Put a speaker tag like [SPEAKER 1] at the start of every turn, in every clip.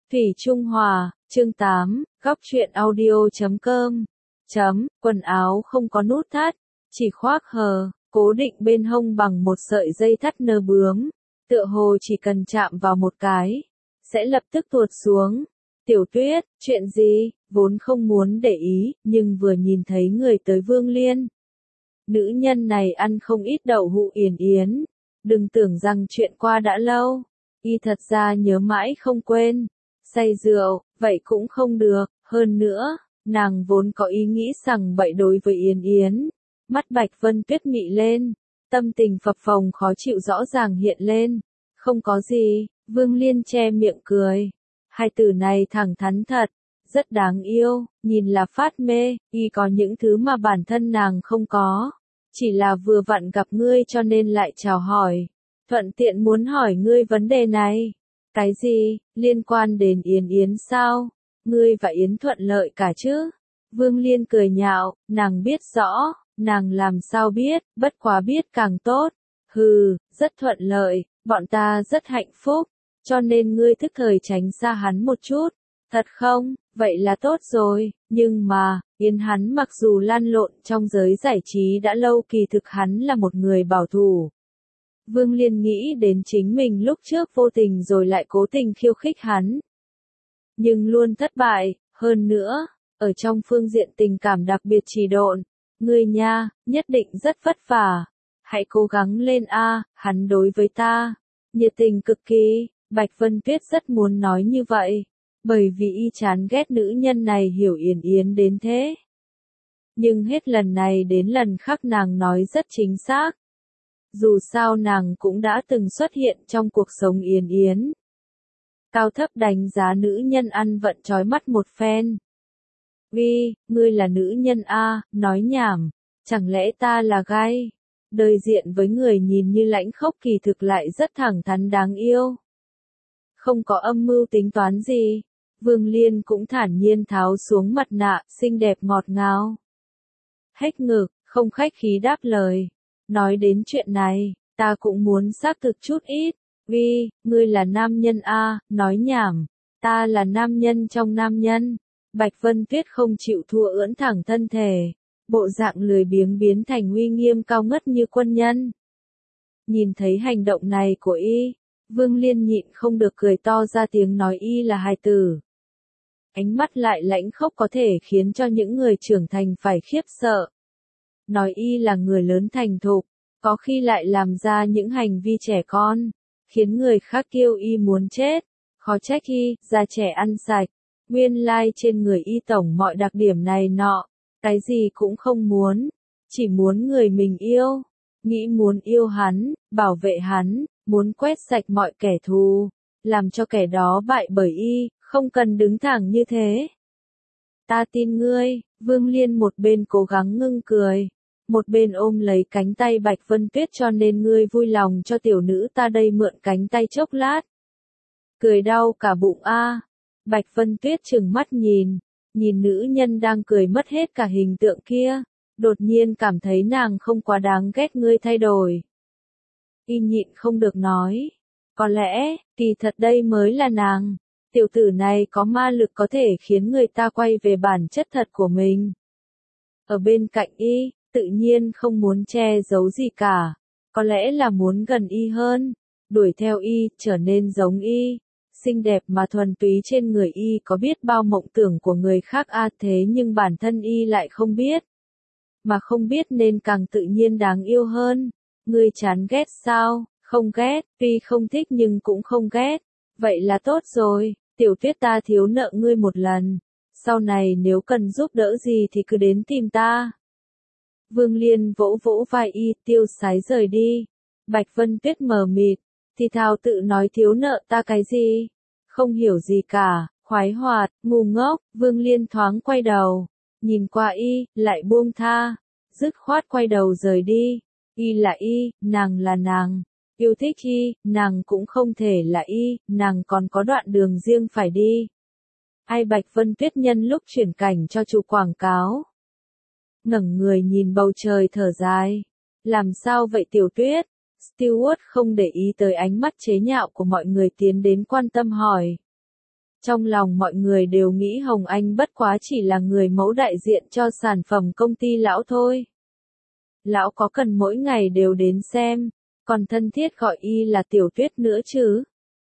[SPEAKER 1] Thủy Trung Hòa, chương 8, góc truyện audio.com. Quần áo không có nút thắt, chỉ khoác hờ, cố định bên hông bằng một sợi dây thắt nơ bướm, tựa hồ chỉ cần chạm vào một cái, sẽ lập tức tuột xuống. Tiểu Tuyết, chuyện gì, vốn không muốn để ý, nhưng vừa nhìn thấy người tới Vương Liên. Nữ nhân này ăn không ít đậu hũ Yến Yến, đừng tưởng rằng chuyện qua đã lâu, y thật ra nhớ mãi không quên. Say rượu, vậy cũng không được, hơn nữa, nàng vốn có ý nghĩ sằng bậy đối với Yến Yến. Mắt Bạch Vân Tuyết mị lên, tâm tình phập phồng khó chịu rõ ràng hiện lên. Không có gì, Vương Liên che miệng cười. Hai từ này thẳng thắn thật, rất đáng yêu, nhìn là phát mê, y có những thứ mà bản thân nàng không có. Chỉ là vừa vặn gặp ngươi cho nên lại chào hỏi. Thuận tiện muốn hỏi ngươi vấn đề này. Cái gì, liên quan đến Yến Yến sao? Ngươi và Yến thuận lợi cả chứ? Vương Liên cười nhạo, nàng biết rõ, nàng làm sao biết, bất quá biết càng tốt. Hừ, rất thuận lợi, bọn ta rất hạnh phúc, cho nên ngươi thức thời tránh xa hắn một chút. Thật không? Vậy là tốt rồi, nhưng mà, Yến hắn mặc dù lan lộn trong giới giải trí đã lâu kỳ thực hắn là một người bảo thủ. Vương Liên nghĩ đến chính mình lúc trước vô tình rồi lại cố tình khiêu khích hắn. Nhưng luôn thất bại, hơn nữa, ở trong phương diện tình cảm đặc biệt trì độn. Ngươi nha, nhất định rất vất vả. Hãy cố gắng lên a, hắn đối với ta. Nhiệt tình cực kỳ, Bạch Vân Tuyết rất muốn nói như vậy. Bởi vì y chán ghét nữ nhân này hiểu Yến Yến đến thế. Nhưng hết lần này đến lần khác nàng nói rất chính xác. Dù sao nàng cũng đã từng xuất hiện trong cuộc sống Yến Yến. Cao thấp đánh giá nữ nhân ăn vận trói mắt một phen. Uy, ngươi là nữ nhân a, nói nhảm, chẳng lẽ ta là gai? Đời diện với người nhìn như lãnh khốc kỳ thực lại rất thẳng thắn đáng yêu. Không có âm mưu tính toán gì, Vương Liên cũng thản nhiên tháo xuống mặt nạ, xinh đẹp ngọt ngào. Hếch ngực, không khách khí đáp lời. Nói đến chuyện này, ta cũng muốn xác thực chút ít. Vì, ngươi là nam nhân a, nói nhảm. Ta là nam nhân trong nam nhân. Bạch Vân Tuyết không chịu thua ưỡn thẳng thân thể. Bộ dạng lười biếng biến thành uy nghiêm cao ngất như quân nhân. Nhìn thấy hành động này của y, Vương Liên nhịn không được cười to ra tiếng nói y là hài tử. Ánh mắt lại lãnh khốc có thể khiến cho những người trưởng thành phải khiếp sợ. Nói y là người lớn thành thục, có khi lại làm ra những hành vi trẻ con, khiến người khác kêu y muốn chết. Khó trách y, da trẻ ăn sạch, nguyên lai trên người y tổng mọi đặc điểm này nọ, cái gì cũng không muốn, chỉ muốn người mình yêu, nghĩ muốn yêu hắn, bảo vệ hắn, muốn quét sạch mọi kẻ thù, làm cho kẻ đó bại bởi y, không cần đứng thẳng như thế. Ta tin ngươi, Vương Liên một bên cố gắng ngưng cười, một bên ôm lấy cánh tay Bạch Vân Tuyết cho nên ngươi vui lòng cho tiểu nữ ta đây mượn cánh tay chốc lát. Cười đau cả bụng a. Bạch Vân Tuyết trừng mắt nhìn nữ nhân đang cười mất hết cả hình tượng kia, đột nhiên cảm thấy nàng không quá đáng ghét ngươi thay đổi. Y nhịn không được nói, có lẽ, kỳ thật đây mới là nàng. Tiểu tử này có ma lực có thể khiến người ta quay về bản chất thật của mình. Ở bên cạnh y, tự nhiên không muốn che giấu gì cả. Có lẽ là muốn gần y hơn, đuổi theo y, trở nên giống y. Xinh đẹp mà thuần túy trên người y có biết bao mộng tưởng của người khác thế nhưng bản thân y lại không biết. Mà không biết nên càng tự nhiên đáng yêu hơn. Ngươi chán ghét sao? Không ghét, tuy không thích nhưng cũng không ghét. Vậy là tốt rồi, Tiểu Tuyết ta thiếu nợ ngươi một lần. Sau này nếu cần giúp đỡ gì thì cứ đến tìm ta. Vương Liên vỗ vỗ vai y, tiêu sái rời đi. Bạch Vân Tuyết mờ mịt, thì thào tự nói thiếu nợ ta cái gì? Không hiểu gì cả, khoái hoạt, ngu ngốc. Vương Liên thoáng quay đầu, nhìn qua y, lại buông tha, dứt khoát quay đầu rời đi. Y là y, nàng là nàng. Yêu thích y, nàng cũng không thể là y, nàng còn có đoạn đường riêng phải đi. Ai Bạch Vân Tuyết nhân lúc chuyển cảnh cho chủ quảng cáo. Ngẩng người nhìn bầu trời thở dài. Làm sao vậy Tiểu Tuyết? Stewart không để ý tới ánh mắt chế nhạo của mọi người tiến đến quan tâm hỏi. Trong lòng mọi người đều nghĩ Hồng Anh bất quá chỉ là người mẫu đại diện cho sản phẩm công ty lão thôi. Lão có cần mỗi ngày đều đến xem, còn thân thiết gọi y là Tiểu Tuyết nữa chứ?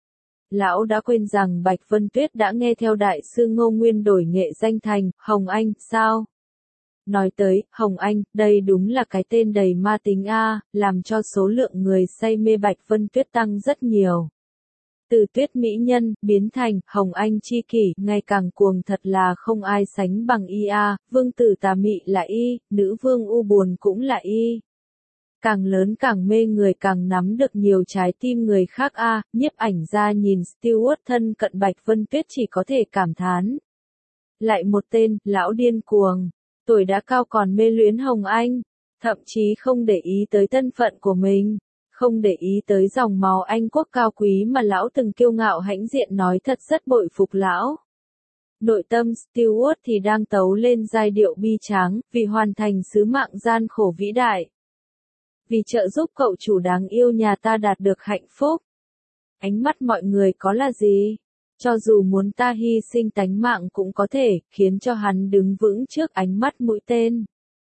[SPEAKER 1] Lão đã quên rằng Bạch Vân Tuyết đã nghe theo đại sư Ngô Nguyên đổi nghệ danh thành Hồng Anh, sao? Nói tới Hồng Anh, đây đúng là cái tên đầy ma tính a, làm cho số lượng người say mê Bạch Vân Tuyết tăng rất nhiều. Từ Tuyết mỹ nhân biến thành Hồng Anh chi kỷ, ngày càng cuồng thật là không ai sánh bằng y a. Vương tử tà mị là y, nữ vương u buồn cũng là y. Càng lớn càng mê người, càng nắm được nhiều trái tim người khác a. Nhiếp ảnh gia nhìn Stewart thân cận Bạch Vân Tuyết chỉ có thể cảm thán. Lại một tên, lão điên cuồng, tuổi đã cao còn mê luyến Hồng Anh, thậm chí không để ý tới thân phận của mình, không để ý tới dòng máu Anh quốc cao quý mà lão từng kiêu ngạo hãnh diện, nói thật rất bội phục lão. Nội tâm Stewart thì đang tấu lên giai điệu bi tráng, vì hoàn thành sứ mạng gian khổ vĩ đại. Vì trợ giúp cậu chủ đáng yêu nhà ta đạt được hạnh phúc. Ánh mắt mọi người có là gì? Cho dù muốn ta hy sinh tánh mạng cũng có thể, khiến cho hắn đứng vững trước ánh mắt mũi tên.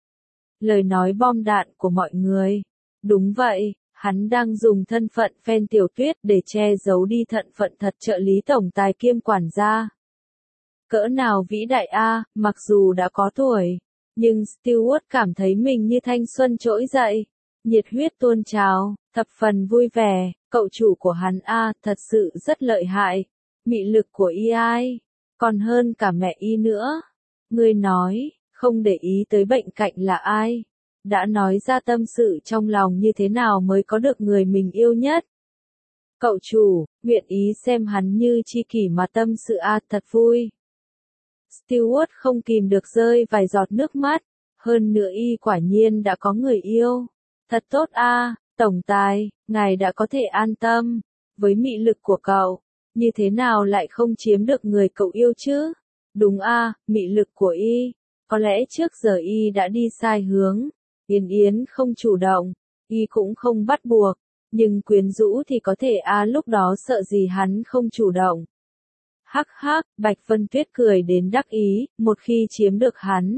[SPEAKER 1] Lời nói bom đạn của mọi người. Đúng vậy, hắn đang dùng thân phận fan Tiểu Tuyết để che giấu đi thân phận thật trợ lý tổng tài kiêm quản gia. Cỡ nào vĩ đại a, mặc dù đã có tuổi, nhưng Stewart cảm thấy mình như thanh xuân trỗi dậy, nhiệt huyết tuôn trào, thập phần vui vẻ, cậu chủ của hắn a, thật sự rất lợi hại. Mị lực của y ai, còn hơn cả mẹ y nữa. Ngươi nói, không để ý tới bệnh cạnh là ai, đã nói ra tâm sự trong lòng như thế nào mới có được người mình yêu nhất. Cậu chủ, nguyện ý xem hắn như chi kỷ mà tâm sự a, thật vui. Stewart không kìm được rơi vài giọt nước mắt, hơn nữa y quả nhiên đã có người yêu. Thật tốt a, tổng tài, ngài đã có thể an tâm, với mị lực của cậu, như thế nào lại không chiếm được người cậu yêu chứ? Đúng a, mị lực của y, có lẽ trước giờ y đã đi sai hướng, Yến Yến không chủ động, y cũng không bắt buộc, nhưng quyến rũ thì có thể a, lúc đó sợ gì hắn không chủ động. Hắc hắc, Bạch Vân Tuyết cười đến đắc ý, một khi chiếm được hắn,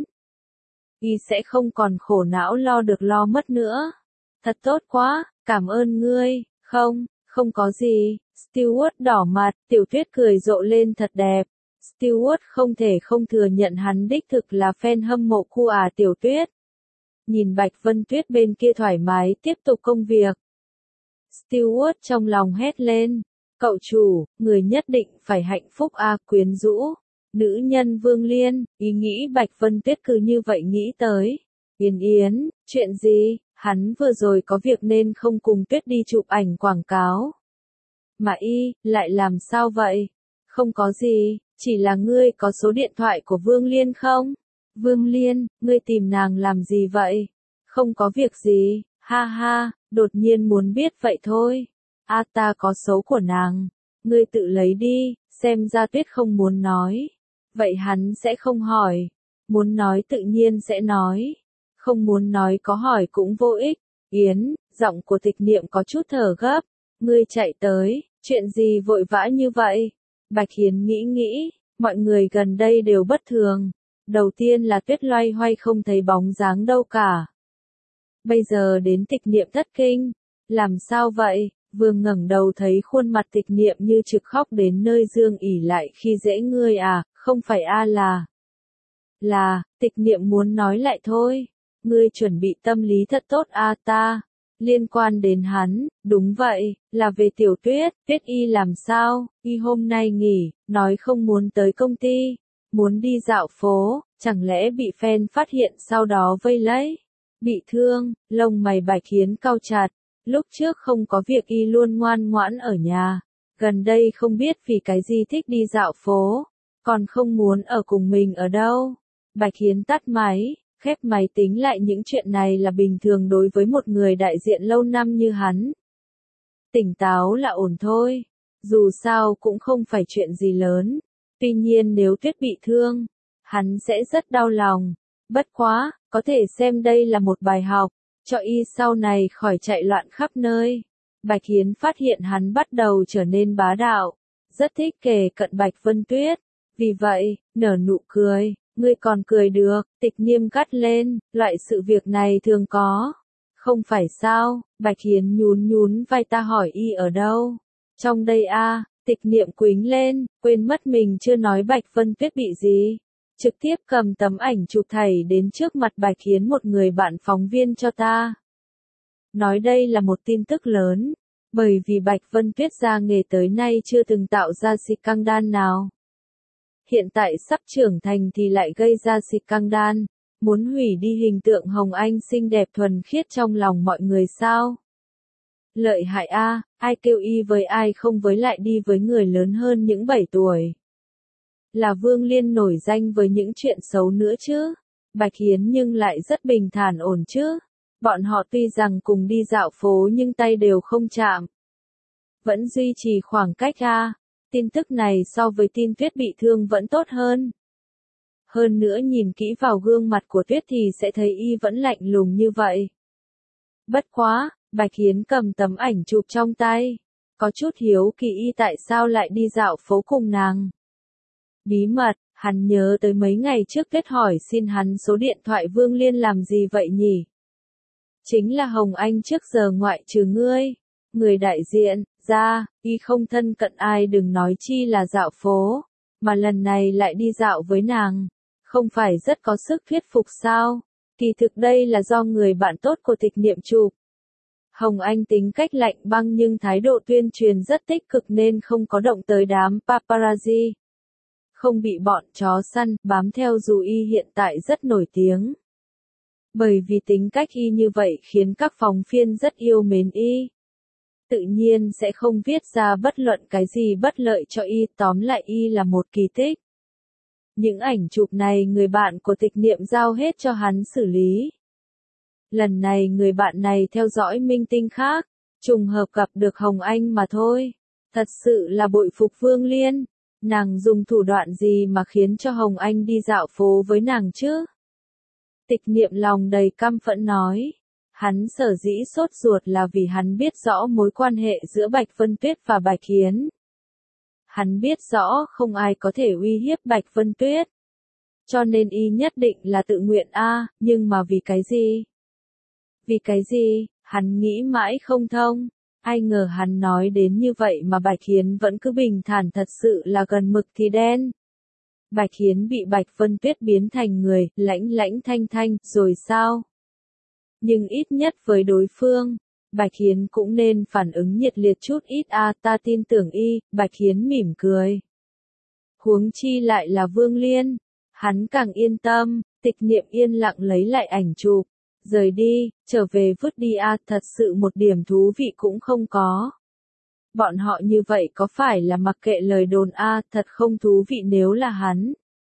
[SPEAKER 1] y sẽ không còn khổ não lo được lo mất nữa. Thật tốt quá, cảm ơn ngươi, không có gì. Stewart đỏ mặt, Tiểu Tuyết cười rộ lên thật đẹp. Stewart không thể không thừa nhận hắn đích thực là fan hâm mộ cu Tiểu Tuyết. Nhìn Bạch Vân Tuyết bên kia thoải mái tiếp tục công việc. Stewart trong lòng hét lên, cậu chủ, người nhất định phải hạnh phúc quyến rũ. Nữ nhân Vương Liên, ý nghĩ Bạch Vân Tuyết cứ như vậy nghĩ tới. Yến Yến, chuyện gì, hắn vừa rồi có việc nên không cùng Tuyết đi chụp ảnh quảng cáo. Mà y, lại làm sao vậy? Không có gì, chỉ là ngươi có số điện thoại của Vương Liên không? Vương Liên, ngươi tìm nàng làm gì vậy? Không có việc gì, ha ha, đột nhiên muốn biết vậy thôi. Ta có số của nàng, ngươi tự lấy đi, xem ra Tuyết không muốn nói. Vậy hắn sẽ không hỏi, muốn nói tự nhiên sẽ nói. Không muốn nói có hỏi cũng vô ích. Yến, giọng của Tịch Niệm có chút thở gấp. Ngươi chạy tới, chuyện gì vội vã như vậy? Bạch Hiến nghĩ, mọi người gần đây đều bất thường. Đầu tiên là Tuyết loay hoay không thấy bóng dáng đâu cả. Bây giờ đến Tịch Niệm thất kinh. Làm sao vậy? Vương ngẩng đầu thấy khuôn mặt Tịch Niệm như trực khóc đến nơi dương ỉ lại khi dễ ngươi không phải là, Tịch Niệm muốn nói lại thôi. Ngươi chuẩn bị tâm lý thật tốt ta. Liên quan đến hắn, đúng vậy, là về Tiểu Tuyết, Tuyết y làm sao, y hôm nay nghỉ, nói không muốn tới công ty, muốn đi dạo phố, chẳng lẽ bị fan phát hiện sau đó vây lấy. Bị thương, lông mày Bạch Hiến cau chặt, lúc trước không có việc y luôn ngoan ngoãn ở nhà, gần đây không biết vì cái gì thích đi dạo phố, còn không muốn ở cùng mình ở đâu. Bạch Hiến tắt máy. Khép máy tính lại những chuyện này là bình thường đối với một người đại diện lâu năm như hắn. Tỉnh táo là ổn thôi. Dù sao cũng không phải chuyện gì lớn. Tuy nhiên nếu Tuyết bị thương, hắn sẽ rất đau lòng. Bất quá, có thể xem đây là một bài học, cho y sau này khỏi chạy loạn khắp nơi. Bạch Hiến phát hiện hắn bắt đầu trở nên bá đạo. rất thích kề cận Bạch Vân Tuyết. Vì vậy, nở nụ cười, ngươi còn cười được, Tịch Niêm gắt lên, loại sự việc này thường có. Không phải sao, Bạch Hiến nhún nhún vai ta hỏi y ở đâu. Trong đây a. Tịch Niệm quính lên, quên mất mình chưa nói Bạch Vân Tuyết bị gì. Trực tiếp cầm tấm ảnh chụp thảy đến trước mặt Bạch Hiến một người bạn phóng viên cho ta. Nói đây là một tin tức lớn, bởi vì Bạch Vân Tuyết ra nghề tới nay chưa từng tạo ra scandal nào. Hiện tại sắp trưởng thành thì lại gây ra scandal, muốn hủy đi hình tượng Hồng Anh xinh đẹp thuần khiết trong lòng mọi người sao? Lợi hại a, ai kêu y với ai không với lại đi với người lớn hơn những 7 tuổi. Là Vương Liên nổi danh với những chuyện xấu nữa chứ. Bạch Hiến nhưng lại rất bình thản ổn chứ. Bọn họ tuy rằng cùng đi dạo phố nhưng tay đều không chạm. Vẫn duy trì khoảng cách a. Tin tức này so với tin Tuyết bị thương vẫn tốt hơn. Hơn nữa nhìn kỹ vào gương mặt của Tuyết thì sẽ thấy y vẫn lạnh lùng như vậy. Bất quá, Bạch Hiến cầm tấm ảnh chụp trong tay. Có chút hiếu kỳ y tại sao lại đi dạo phố cùng nàng. Bí mật, hắn nhớ tới mấy ngày trước Tuyết hỏi xin hắn số điện thoại Vương Liên làm gì vậy nhỉ? Chính là Hồng Anh trước giờ ngoại trừ ngươi. Người đại diện, ra, y không thân cận ai đừng nói chi là dạo phố. Mà lần này lại đi dạo với nàng. Không phải rất có sức thuyết phục sao? Kỳ thực đây là do người bạn tốt của Tịch Niệm chụp. Hồng Anh tính cách lạnh băng nhưng thái độ tuyên truyền rất tích cực nên không có động tới đám paparazzi. Không bị bọn chó săn bám theo dù y hiện tại rất nổi tiếng. Bởi vì tính cách y như vậy khiến các phóng viên rất yêu mến y. Tự nhiên sẽ không viết ra bất luận cái gì bất lợi cho y, tóm lại y là một kỳ tích. Những ảnh chụp này người bạn của Tịch Niệm giao hết cho hắn xử lý. Lần này người bạn này theo dõi minh tinh khác, trùng hợp gặp được Hồng Anh mà thôi. Thật sự là bội phục Vương Liên. Nàng dùng thủ đoạn gì mà khiến cho Hồng Anh đi dạo phố với nàng chứ? Tịch Niệm lòng đầy căm phẫn nói. Hắn sở dĩ sốt ruột là vì hắn biết rõ mối quan hệ giữa Bạch Vân Tuyết và Bạch Hiến. Hắn biết rõ không ai có thể uy hiếp Bạch Vân Tuyết. Cho nên y nhất định là tự nguyện nhưng mà vì cái gì? Vì cái gì? Hắn nghĩ mãi không thông. Ai ngờ hắn nói đến như vậy mà Bạch Hiến vẫn cứ bình thản, thật sự là gần mực thì đen. Bạch Hiến bị Bạch Vân Tuyết biến thành người lãnh lãnh thanh thanh rồi sao? Nhưng ít nhất với đối phương, Bạch Hiến cũng nên phản ứng nhiệt liệt chút ít ta tin tưởng y. Bạch Hiến mỉm cười. Huống chi lại là Vương Liên. Hắn càng yên tâm. Tịch Niệm yên lặng lấy lại ảnh chụp. Rời đi, trở về vứt đi thật sự một điểm thú vị cũng không có. Bọn họ như vậy có phải là mặc kệ lời đồn thật không thú vị nếu là hắn.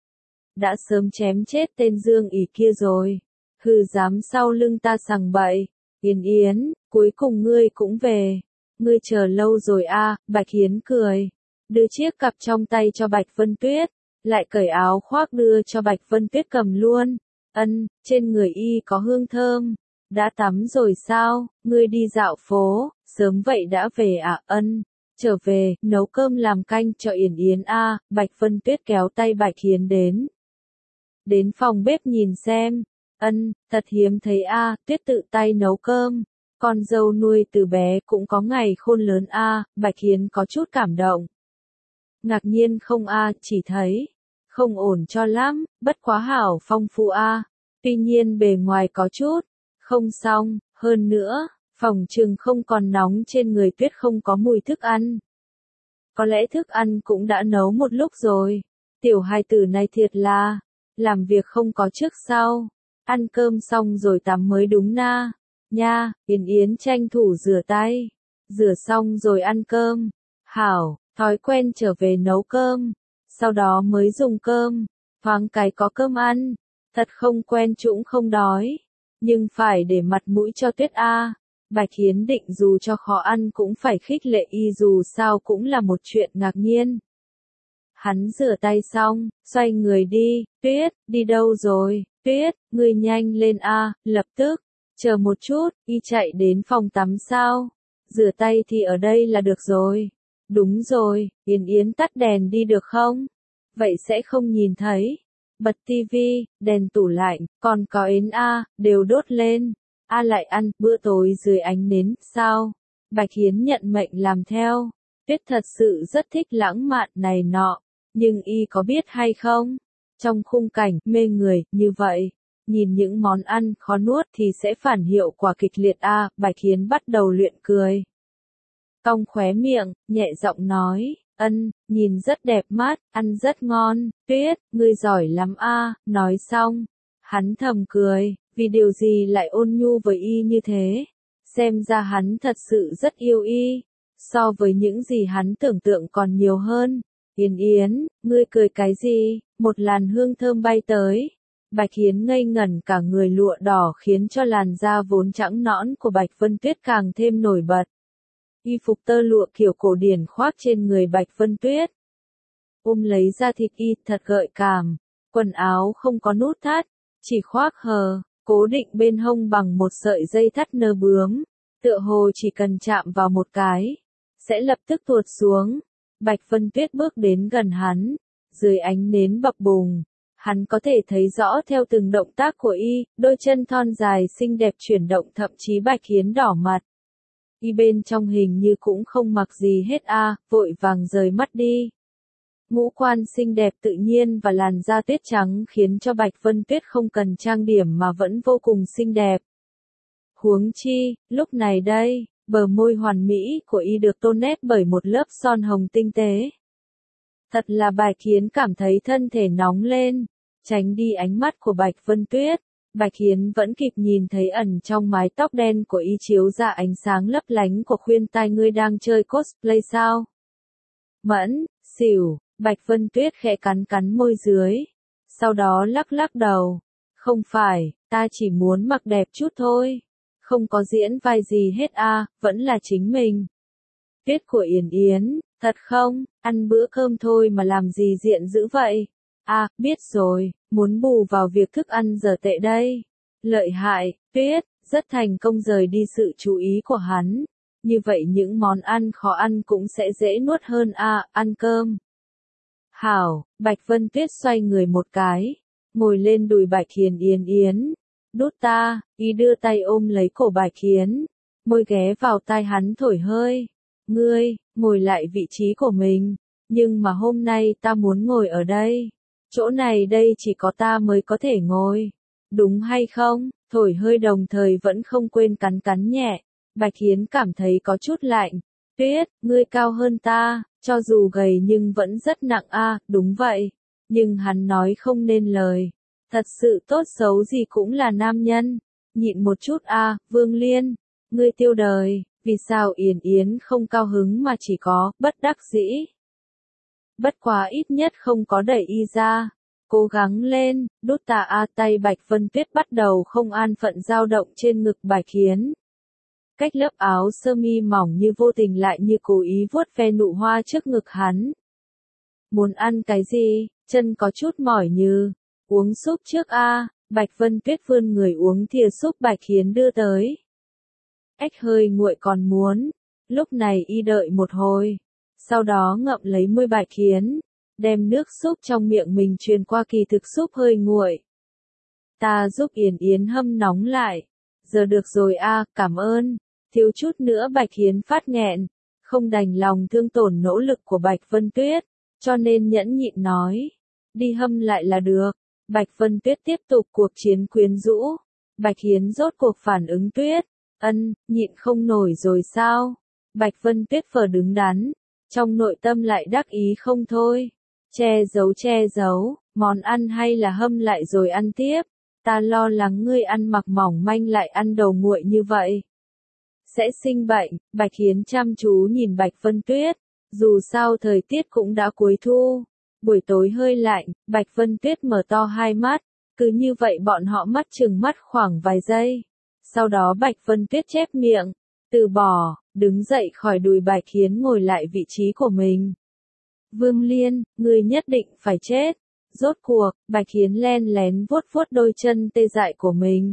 [SPEAKER 1] Đã sớm chém chết tên Dương ỉ kia rồi. Hừ dám sau lưng ta sằng bậy. Yến Yến, cuối cùng ngươi cũng về. Ngươi chờ lâu rồi Bạch Hiến cười. Đưa chiếc cặp trong tay cho Bạch Vân Tuyết. Lại cởi áo khoác đưa cho Bạch Vân Tuyết cầm luôn. Trên người y có hương thơm. Đã tắm rồi sao? Ngươi đi dạo phố, sớm vậy đã về trở về, nấu cơm làm canh cho Yến Yến Bạch Vân Tuyết kéo tay Bạch Hiến đến. Đến phòng bếp nhìn xem. Thật hiếm thấy Tuyết tự tay nấu cơm. Con dâu nuôi từ bé cũng có ngày khôn lớn Bạch Hiến có chút cảm động. Ngạc nhiên không chỉ thấy không ổn cho lắm, bất quá hảo phong phú tuy nhiên bề ngoài có chút không xong, hơn nữa, phòng trừng không còn nóng trên người Tuyết không có mùi thức ăn. Có lẽ thức ăn cũng đã nấu một lúc rồi. Tiểu hài tử này thiệt là làm việc không có trước sau. Ăn cơm xong rồi tắm mới đúng nha. Yến Yến tranh thủ rửa tay. Rửa xong rồi ăn cơm. Hảo, thói quen trở về nấu cơm. Sau đó mới dùng cơm. Thoáng cái có cơm ăn. Thật không quen cũng không đói. Nhưng phải để mặt mũi cho Tuyết Bạch Hiến định dù cho khó ăn cũng phải khích lệ y, dù sao cũng là một chuyện ngạc nhiên. Hắn rửa tay xong, xoay người đi. Tuyết, đi đâu rồi? Tuyết, ngươi nhanh lên lập tức. Chờ một chút, y chạy đến phòng tắm sao? Rửa tay thì ở đây là được rồi. Đúng rồi, Yến Yến tắt đèn đi được không? Vậy sẽ không nhìn thấy. Bật tivi, đèn tủ lạnh, còn có ến đều đốt lên. Lại ăn bữa tối dưới ánh nến, sao? Bạch Hiến nhận mệnh làm theo. Tuyết thật sự rất thích lãng mạn này nọ. Nhưng y có biết hay không? Trong khung cảnh mê người như vậy, nhìn những món ăn khó nuốt thì sẽ phản hiệu quả kịch liệt Bạch Hiến bắt đầu luyện cười. Cong khóe miệng, nhẹ giọng nói, nhìn rất đẹp mắt, ăn rất ngon, Tuyết, ngươi giỏi lắm nói xong. Hắn thầm cười, vì điều gì lại ôn nhu với y như thế. Xem ra hắn thật sự rất yêu y, so với những gì hắn tưởng tượng còn nhiều hơn. Yến Yến, ngươi cười cái gì? Một làn hương thơm bay tới. Bạch Hiến ngây ngẩn cả người, lụa đỏ khiến cho làn da vốn trắng nõn của Bạch Vân Tuyết càng thêm nổi bật. Y phục tơ lụa kiểu cổ điển khoác trên người Bạch Vân Tuyết. Ôm lấy da thịt y thật gợi cảm. Quần áo không có nút thắt, chỉ khoác hờ, cố định bên hông bằng một sợi dây thắt nơ bướm. Tựa hồ chỉ cần chạm vào một cái, sẽ lập tức tuột xuống. Bạch Vân Tuyết bước đến gần hắn, dưới ánh nến bập bùng. Hắn có thể thấy rõ theo từng động tác của y, đôi chân thon dài xinh đẹp chuyển động, thậm chí Bạch Hiến đỏ mặt. Y bên trong hình như cũng không mặc gì hết vội vàng rời mắt đi. Ngũ quan xinh đẹp tự nhiên và làn da tuyết trắng khiến cho Bạch Vân Tuyết không cần trang điểm mà vẫn vô cùng xinh đẹp. Huống chi, lúc này đây, bờ môi hoàn mỹ của y được tôn nét bởi một lớp son hồng tinh tế. Thật là Bạch Hiến cảm thấy thân thể nóng lên, tránh đi ánh mắt của Bạch Vân Tuyết. Bạch Hiến vẫn kịp nhìn thấy ẩn trong mái tóc đen của y chiếu ra ánh sáng lấp lánh của khuyên tai. Ngươi đang chơi cosplay sao? Mẫn, xỉu, Bạch Vân Tuyết khẽ cắn cắn môi dưới. Sau đó lắc lắc đầu. Không phải, ta chỉ muốn mặc đẹp chút thôi. Không có diễn vai gì hết vẫn là chính mình. Tuyết của Yến Yến, thật không, ăn bữa cơm thôi mà làm gì diện dữ vậy? Biết rồi, muốn bù vào việc thức ăn giờ tệ đây. Lợi hại, Tuyết, rất thành công rời đi sự chú ý của hắn. Như vậy những món ăn khó ăn cũng sẽ dễ nuốt hơn ăn cơm. Hảo, Bạch Vân Tuyết xoay người một cái, ngồi lên đùi Bạch Hiến. Yến Yến, đút ta, y đưa tay ôm lấy cổ Bạch Hiến, môi ghé vào tai hắn thổi hơi. Ngươi, ngồi lại vị trí của mình, nhưng mà hôm nay ta muốn ngồi ở đây. Chỗ này đây chỉ có ta mới có thể ngồi. Đúng hay không? Thổi hơi đồng thời vẫn không quên cắn cắn nhẹ. Bạch Hiến cảm thấy có chút lạnh. Tuyết, ngươi cao hơn ta, cho dù gầy nhưng vẫn rất nặng đúng vậy. Nhưng hắn nói không nên lời. Thật sự tốt xấu gì cũng là nam nhân. Nhịn một chút Vương Liên. Ngươi tiêu đời, vì sao Yến Yến không cao hứng mà chỉ có bất đắc dĩ. Bất quá ít nhất không có đẩy y ra. Cố gắng lên, đút ta tay Bạch Vân Tuyết bắt đầu không an phận dao động trên ngực Bạch Hiến. Cách lớp áo sơ mi mỏng như vô tình lại như cố ý vuốt ve nụ hoa trước ngực hắn. Muốn ăn cái gì? Chân có chút mỏi như. Uống súp trước Bạch Vân Tuyết vươn người uống thìa súp Bạch Hiến đưa tới. Ếch hơi nguội còn muốn. Lúc này y đợi một hồi. Sau đó ngậm lấy môi Bạch Hiến. Đem nước súp trong miệng mình truyền qua kỳ thực súp hơi nguội. Ta giúp Yến Yến hâm nóng lại. Giờ được rồi cảm ơn. Thiếu chút nữa Bạch Hiến phát nghẹn. Không đành lòng thương tổn nỗ lực của Bạch Vân Tuyết. Cho nên nhẫn nhịn nói. Đi hâm lại là được. Bạch Vân Tuyết tiếp tục cuộc chiến quyến rũ. Bạch Hiến rốt cuộc phản ứng. Tuyết. Nhịn không nổi rồi sao? Bạch Vân Tuyết phờ đứng đắn. Trong nội tâm lại đắc ý không thôi. Che giấu, món ăn hay là hâm lại rồi ăn tiếp. Ta lo lắng ngươi ăn mặc mỏng manh lại ăn đầu nguội như vậy. Sẽ sinh bệnh. Bạch Hiến chăm chú nhìn Bạch Vân Tuyết. Dù sao thời tiết cũng đã cuối thu. Buổi tối hơi lạnh, Bạch Vân Tuyết mở to hai mắt. Cứ như vậy bọn họ mắt chừng mắt khoảng vài giây. Sau đó Bạch Vân Tuyết chép miệng. Từ bỏ, đứng dậy khỏi đùi Bạch Hiến ngồi lại vị trí của mình. Vương Liên, ngươi nhất định phải chết. Rốt cuộc, Bạch Hiến len lén vuốt vuốt đôi chân tê dại của mình.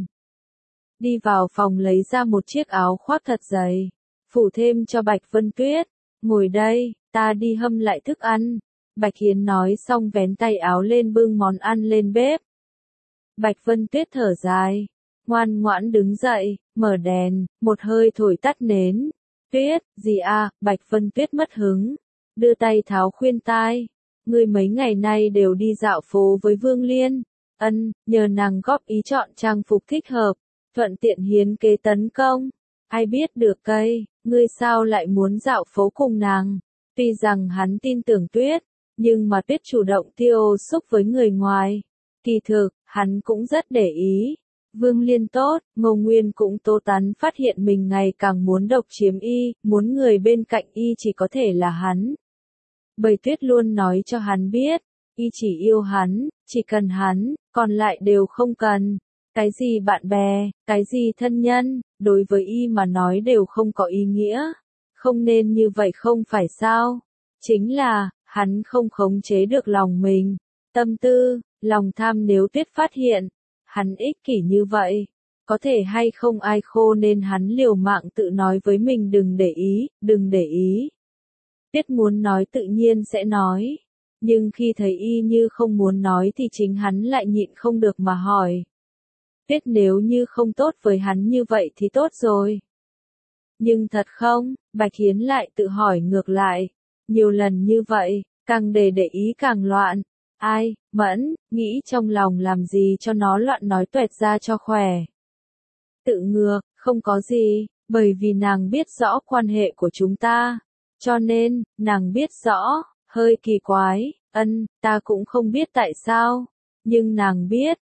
[SPEAKER 1] Đi vào phòng lấy ra một chiếc áo khoác thật dày. Phủ thêm cho Bạch Vân Tuyết. Ngồi đây, ta đi hâm lại thức ăn. Bạch Hiến nói xong vén tay áo lên bưng món ăn lên bếp. Bạch Vân Tuyết thở dài, ngoan ngoãn đứng dậy, mở đèn, một hơi thổi tắt nến. Tuyết, gì à, Bạch Vân Tuyết mất hứng, đưa tay tháo khuyên tai. Ngươi mấy ngày nay đều đi dạo phố với Vương Liên. Nhờ nàng góp ý chọn trang phục thích hợp, thuận tiện hiến kế tấn công. Ai biết được cây, ngươi sao lại muốn dạo phố cùng nàng? Tuy rằng hắn tin tưởng Tuyết, nhưng mà Tuyết chủ động tiêu xúc với người ngoài. Kỳ thực, hắn cũng rất để ý. Vương Liên tốt, Ngô Nguyên cũng tố tán phát hiện mình ngày càng muốn độc chiếm y, muốn người bên cạnh y chỉ có thể là hắn. Bởi Tuyết luôn nói cho hắn biết, y chỉ yêu hắn, chỉ cần hắn, còn lại đều không cần. Cái gì bạn bè, cái gì thân nhân, đối với y mà nói đều không có ý nghĩa. Không nên như vậy không phải sao? Chính là, hắn không khống chế được lòng mình. Tâm tư, lòng tham nếu Tuyết phát hiện, hắn ích kỷ như vậy, có thể hay không ai khô nên hắn liều mạng tự nói với mình đừng để ý, đừng để ý. Tuyết muốn nói tự nhiên sẽ nói, nhưng khi thấy y như không muốn nói thì chính hắn lại nhịn không được mà hỏi. Tuyết nếu như không tốt với hắn như vậy thì tốt rồi. Nhưng thật không, Bạch Hiến lại tự hỏi ngược lại, nhiều lần như vậy, càng để ý càng loạn. Ai, Mẫn, nghĩ trong lòng làm gì cho nó loạn nói tuẹt ra cho khỏe. Tự ngược, không có gì, bởi vì nàng biết rõ quan hệ của chúng ta. Cho nên, nàng biết rõ, hơi kỳ quái, ta cũng không biết tại sao. Nhưng nàng biết,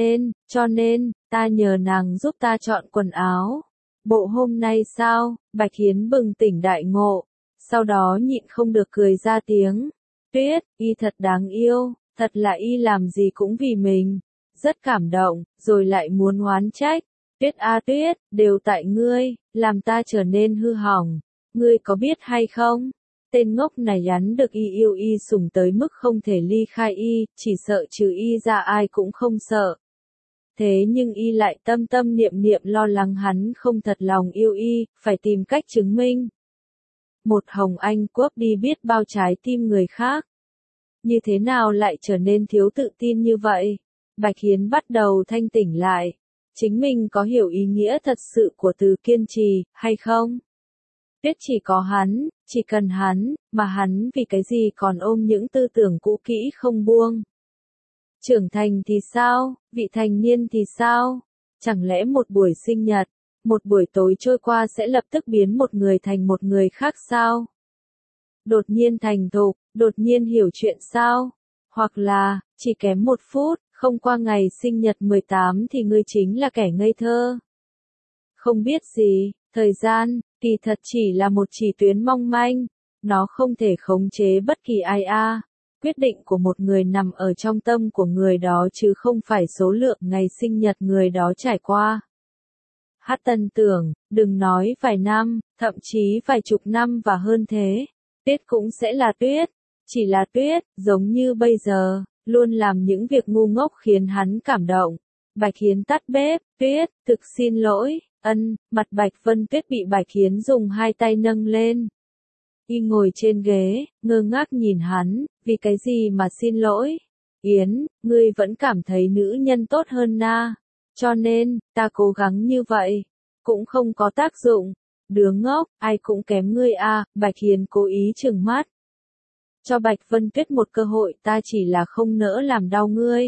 [SPEAKER 1] cho nên, ta nhờ nàng giúp ta chọn quần áo. Bộ hôm nay sao, Bạch Hiến bừng tỉnh đại ngộ, sau đó nhịn không được cười ra tiếng. Tuyết, y thật đáng yêu, thật là y làm gì cũng vì mình. Rất cảm động, rồi lại muốn oán trách. Tuyết a Tuyết, đều tại ngươi, làm ta trở nên hư hỏng. Ngươi có biết hay không? Tên ngốc này hắn được y yêu y sủng tới mức không thể ly khai y, chỉ sợ trừ y ra ai cũng không sợ. Thế nhưng y lại tâm tâm niệm niệm lo lắng hắn không thật lòng yêu y, phải tìm cách chứng minh. Một Hồng Anh Quốc đi biết bao trái tim người khác. Như thế nào lại trở nên thiếu tự tin như vậy? Bạch Hiến bắt đầu thanh tỉnh lại. Chính mình có hiểu ý nghĩa thật sự của từ kiên trì, hay không? Tuyết chỉ có hắn, chỉ cần hắn, mà hắn vì cái gì còn ôm những tư tưởng cũ kỹ không buông. Trưởng thành thì sao, vị thành niên thì sao? Chẳng lẽ một buổi sinh nhật, một buổi tối trôi qua sẽ lập tức biến một người thành một người khác sao? Đột nhiên thành thục, đột nhiên hiểu chuyện sao? Hoặc là, chỉ kém 1 phút, không qua ngày sinh nhật 18 thì ngươi chính là kẻ ngây thơ. Không biết gì, thời gian, kỳ thật chỉ là một chỉ tuyến mong manh, nó không thể khống chế bất kỳ ai a. Quyết định của một người nằm ở trong tâm của người đó chứ không phải số lượng ngày sinh nhật người đó trải qua. Hát Tân tưởng, đừng nói vài năm, thậm chí vài chục năm và hơn thế, Tuyết cũng sẽ là Tuyết, chỉ là Tuyết, giống như bây giờ, luôn làm những việc ngu ngốc khiến hắn cảm động. Bạch Hiến tắt bếp, Tuyết, thực xin lỗi, mặt Bạch Vân Tuyết bị Bạch Hiến dùng 2 tay nâng lên. Y ngồi trên ghế, ngơ ngác nhìn hắn, vì cái gì mà xin lỗi? Yến, ngươi vẫn cảm thấy nữ nhân tốt hơn na. Cho nên, ta cố gắng như vậy, cũng không có tác dụng. Đứa ngốc, ai cũng kém ngươi a. Bạch Hiến cố ý trừng mắt. Cho Bạch Vân Tuyết một cơ hội, ta chỉ là không nỡ làm đau ngươi.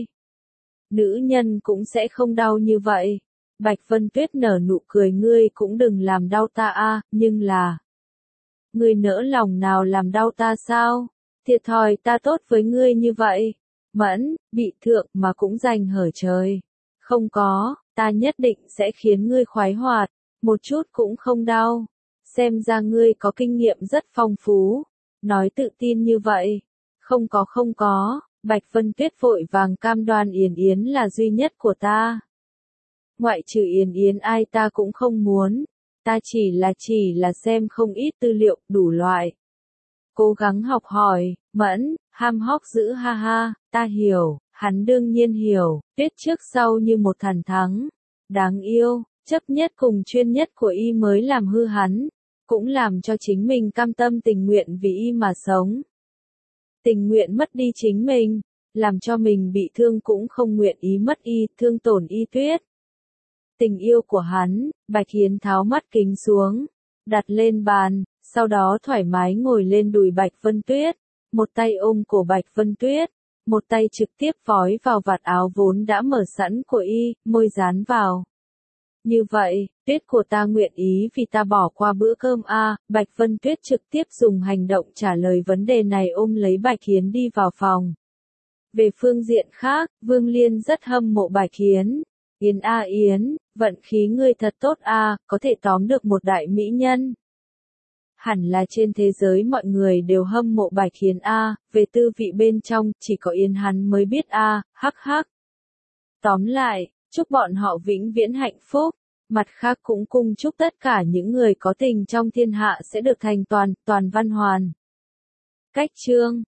[SPEAKER 1] Nữ nhân cũng sẽ không đau như vậy. Bạch Vân Tuyết nở nụ cười, ngươi cũng đừng làm đau ta a, nhưng là... Ngươi nỡ lòng nào làm đau ta sao? Thiệt thòi ta tốt với ngươi như vậy. Mẫn, bị thượng mà cũng giành hở trời. Không có, ta nhất định sẽ khiến ngươi khoái hoạt, một chút cũng không đau. Xem ra ngươi có kinh nghiệm rất phong phú. Nói tự tin như vậy. Không có, Bạch Vân Tuyết vội vàng cam đoan Yến Yến là duy nhất của ta. Ngoại trừ Yến Yến ai ta cũng không muốn. Ta chỉ là xem không ít tư liệu, đủ loại. Cố gắng học hỏi, Mẫn, ham hóc dữ ha ha, ta hiểu, hắn đương nhiên hiểu, Tuyết trước sau như một thằn thắng. Đáng yêu, chấp nhất cùng chuyên nhất của y mới làm hư hắn. cũng làm cho chính mình cam tâm tình nguyện vì y mà sống. Tình nguyện mất đi chính mình, làm cho mình bị thương cũng không nguyện ý mất y, thương tổn y Tuyết. Tình yêu của hắn, Bạch Hiến tháo mắt kính xuống, đặt lên bàn, sau đó thoải mái ngồi lên đùi Bạch Vân Tuyết, một tay ôm cổ Bạch Vân Tuyết, một tay trực tiếp vói vào vạt áo vốn đã mở sẵn của y, môi dán vào. Như vậy, Tuyết của ta nguyện ý vì ta bỏ qua bữa cơm a. Bạch Vân Tuyết trực tiếp dùng hành động trả lời vấn đề này, ôm lấy Bạch Hiến đi vào phòng. Về phương diện khác, Vương Liên rất hâm mộ Bạch Hiến. Yến a Yến, vận khí ngươi thật tốt a, có thể tóm được một đại mỹ nhân. Hẳn là trên thế giới mọi người đều hâm mộ Bạch Hiến a, về tư vị bên trong, chỉ có Yến hắn mới biết a, hắc hắc. Tóm lại, chúc bọn họ vĩnh viễn hạnh phúc. Mặt khác cũng cung chúc tất cả những người có tình trong thiên hạ sẽ được thành toàn văn hoàn. Cách chương